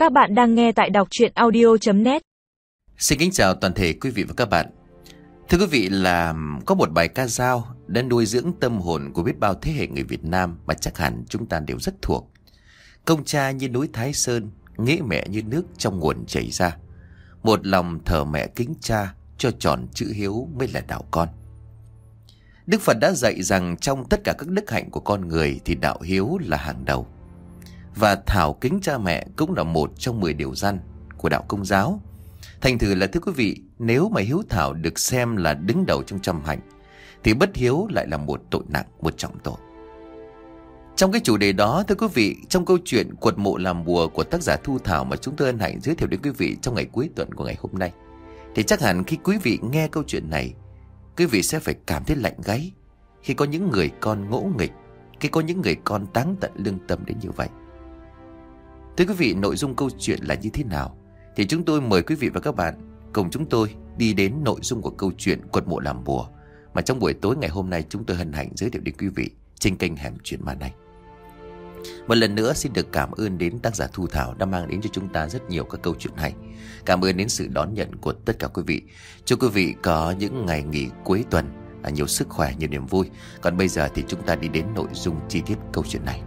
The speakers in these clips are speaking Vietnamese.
Các bạn đang nghe tại đọc truyện audio.net. Xin kính chào toàn thể quý vị và các bạn. Thưa quý vị, là có một bài ca dao đã nuôi dưỡng tâm hồn của biết bao thế hệ người Việt Nam mà chắc hẳn chúng ta đều rất thuộc. Công cha như núi Thái Sơn, nghĩa mẹ như nước trong nguồn chảy ra. Một lòng thờ mẹ kính cha, cho tròn chữ hiếu mới là đạo con. Đức Phật đã dạy rằng trong tất cả các đức hạnh của con người thì đạo hiếu là hàng đầu. Và thảo kính cha mẹ cũng là một trong 10 điều răn của đạo Công giáo. Thành thử là thưa quý vị, nếu mà hiếu thảo được xem là đứng đầu trong trăm hạnh thì bất hiếu lại là một tội nặng, một trọng tội. Trong cái chủ đề đó thưa quý vị, trong câu chuyện Quật mộ làm bùa của tác giả Thu Thảo mà chúng tôi hân hạnh giới thiệu đến quý vị trong ngày cuối tuần của ngày hôm nay, thì chắc hẳn khi quý vị nghe câu chuyện này, quý vị sẽ phải cảm thấy lạnh gáy khi có những người con ngỗ nghịch, khi có những người con táng tận lương tâm đến như vậy. Thưa quý vị, nội dung câu chuyện là như thế nào thì chúng tôi mời quý vị và các bạn cùng chúng tôi đi đến nội dung của câu chuyện Quật mộ làm bùa mà trong buổi tối ngày hôm nay chúng tôi hân hạnh giới thiệu đến quý vị trên kênh Hẻm Chuyện Ma này. Một lần nữa xin được cảm ơn đến tác giả Thu Thảo đã mang đến cho chúng ta rất nhiều các câu chuyện hay. Cảm ơn đến sự đón nhận của tất cả quý vị. Chúc quý vị có những ngày nghỉ cuối tuần nhiều sức khỏe, nhiều niềm vui. Còn bây giờ thì chúng ta đi đến nội dung chi tiết câu chuyện này.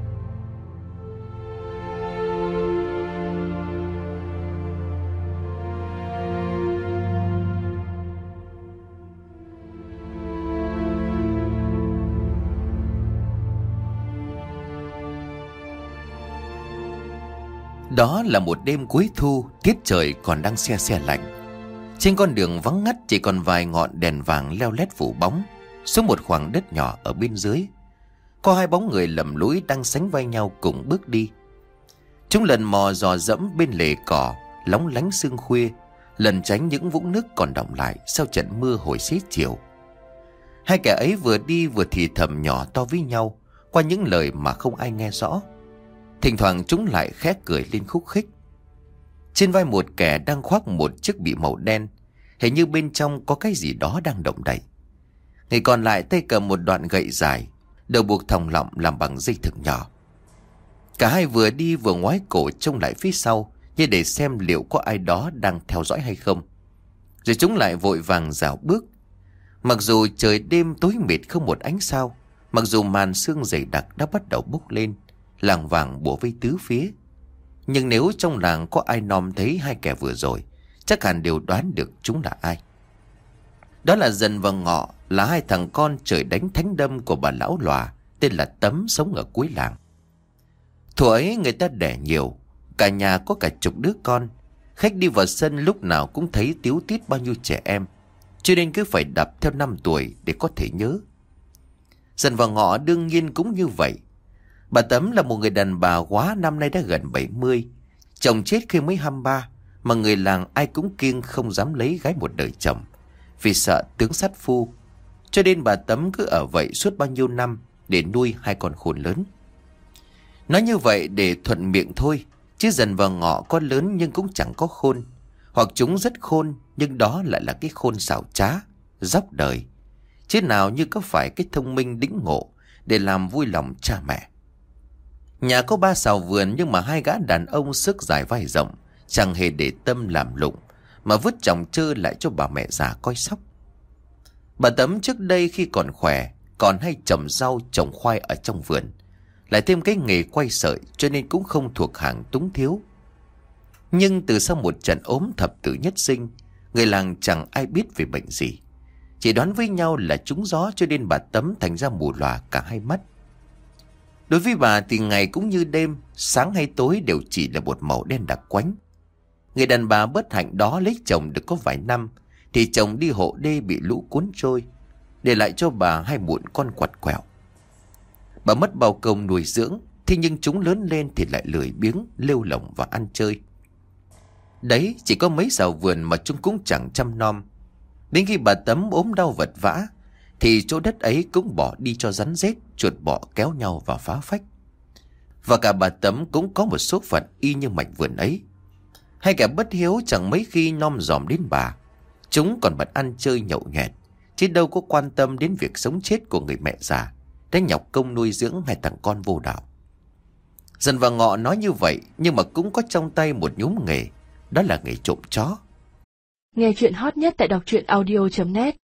Đó là một đêm cuối thu, tiết trời còn đang se se lạnh. Trên con đường vắng ngắt chỉ còn vài ngọn đèn vàng leo lét phủ bóng xuống một khoảng đất nhỏ ở bên dưới. Có hai bóng người lầm lũi đang sánh vai nhau cùng bước đi. Chúng lần mò dò dẫm bên lề cỏ lóng lánh sương khuya, lần tránh những vũng nước còn đọng lại sau trận mưa hồi xế chiều. Hai kẻ ấy vừa đi vừa thì thầm nhỏ to với nhau qua những lời mà không ai nghe rõ. Thỉnh thoảng chúng lại khẽ cười lên khúc khích. Trên vai một kẻ đang khoác một chiếc bị màu đen, hình như bên trong có cái gì đó đang động đậy. Người còn lại tay cầm một đoạn gậy dài, đầu buộc thòng lọng làm bằng dây thừng nhỏ. Cả hai vừa đi vừa ngoái cổ trông lại phía sau như để xem liệu có ai đó đang theo dõi hay không. Rồi chúng lại vội vàng rảo bước. Mặc dù trời đêm tối mịt không một ánh sao, mặc dù màn sương dày đặc đã bắt đầu bốc lên, làng vàng bủa vây tứ phía, nhưng nếu trong làng có ai nom thấy hai kẻ vừa rồi, chắc hẳn đều đoán được chúng là ai. Đó là Dần và Ngọ, là hai thằng con trời đánh thánh đâm của bà lão lòa tên là Tấm, sống ở cuối làng. Thuở ấy người ta đẻ nhiều, cả nhà có cả chục đứa con. Khách đi vào sân lúc nào cũng thấy tíu tít bao nhiêu trẻ em, cho nên cứ phải đập theo năm tuổi để có thể nhớ. Dần và Ngọ đương nhiên cũng như vậy. Bà Tấm là một người đàn bà quá, năm nay đã gần 70. Chồng chết khi mới 23, mà người làng ai cũng kiêng không dám lấy gái một đời chồng, vì sợ tướng sát phu. Cho nên bà Tấm cứ ở vậy suốt bao nhiêu năm để nuôi hai con khôn lớn. Nói như vậy để thuận miệng thôi, chứ Dần và Ngọ có lớn nhưng cũng chẳng có khôn. Hoặc chúng rất khôn, nhưng đó lại là cái khôn xảo trá, dóc đời, chứ nào như có phải cái thông minh đĩnh ngộ để làm vui lòng cha mẹ. Nhà có 3 sào vườn, nhưng mà hai gã đàn ông sức dài vai rộng chẳng hề để tâm làm lụng, mà vứt trồng trơ lại cho bà mẹ già coi sóc. Bà Tấm trước đây khi còn khỏe còn hay trồng rau trồng khoai ở trong vườn, lại thêm cái nghề quay sợi, cho nên cũng không thuộc hàng túng thiếu. Nhưng từ sau một trận ốm thập tử nhất sinh, người làng chẳng ai biết về bệnh gì, chỉ đoán với nhau là trúng gió, cho nên bà Tấm thành ra mù lòa cả hai mắt. Đối với bà thì ngày cũng như đêm, sáng hay tối đều chỉ là một màu đen đặc quánh. Người đàn bà bất hạnh đó lấy chồng được có vài năm thì chồng đi hộ đê bị lũ cuốn trôi, để lại cho bà hai mụn con quặt quẹo. Bà mất bao công nuôi dưỡng, thế nhưng chúng lớn lên thì lại lười biếng, lêu lỏng và ăn chơi. Đấy, chỉ có mấy sào vườn mà chúng cũng chẳng chăm nom. Đến khi bà Tấm ốm đau vật vã thì chỗ đất ấy cũng bỏ đi cho rắn rết, chuột bọ kéo nhau vào phá phách. Và cả bà Tấm cũng có một số phận y như mảnh vườn ấy. Hai kẻ bất hiếu chẳng mấy khi nom dòm đến bà. Chúng còn bận ăn chơi nhậu nhẹt, chứ đâu có quan tâm đến việc sống chết của người mẹ già đã nhọc công nuôi dưỡng hai thằng con vô đạo. Dần và Ngọ nói như vậy, nhưng mà cũng có trong tay một nhúm nghề, đó là nghề trộm chó. Nghe chuyện hot nhất tại đọc truyện audio.net